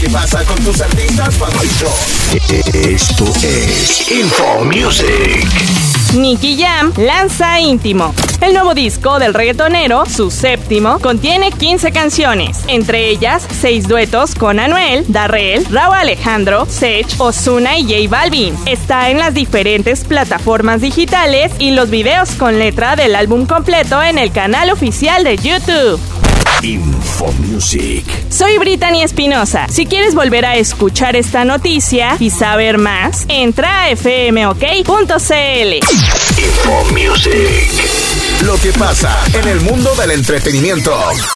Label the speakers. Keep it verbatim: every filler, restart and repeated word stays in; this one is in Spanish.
Speaker 1: que pasa con tus artistas favoritos.
Speaker 2: Esto es Info Music.
Speaker 3: Nicky Jam lanza Íntimo. El nuevo disco del reggaetonero, su séptimo, contiene quince canciones, entre ellas seis duetos con Anuel, Darrell, Rauw Alejandro, Sech, Ozuna y J Balvin. Está en las diferentes plataformas digitales y los videos con letra del álbum completo en el canal oficial de YouTube.
Speaker 2: Info Music.
Speaker 3: Soy Brittany Espinosa. Si quieres volver a escuchar esta noticia y saber más, entra a f m o k punto c l.
Speaker 2: Info Music.
Speaker 1: Lo que pasa en el mundo del entretenimiento.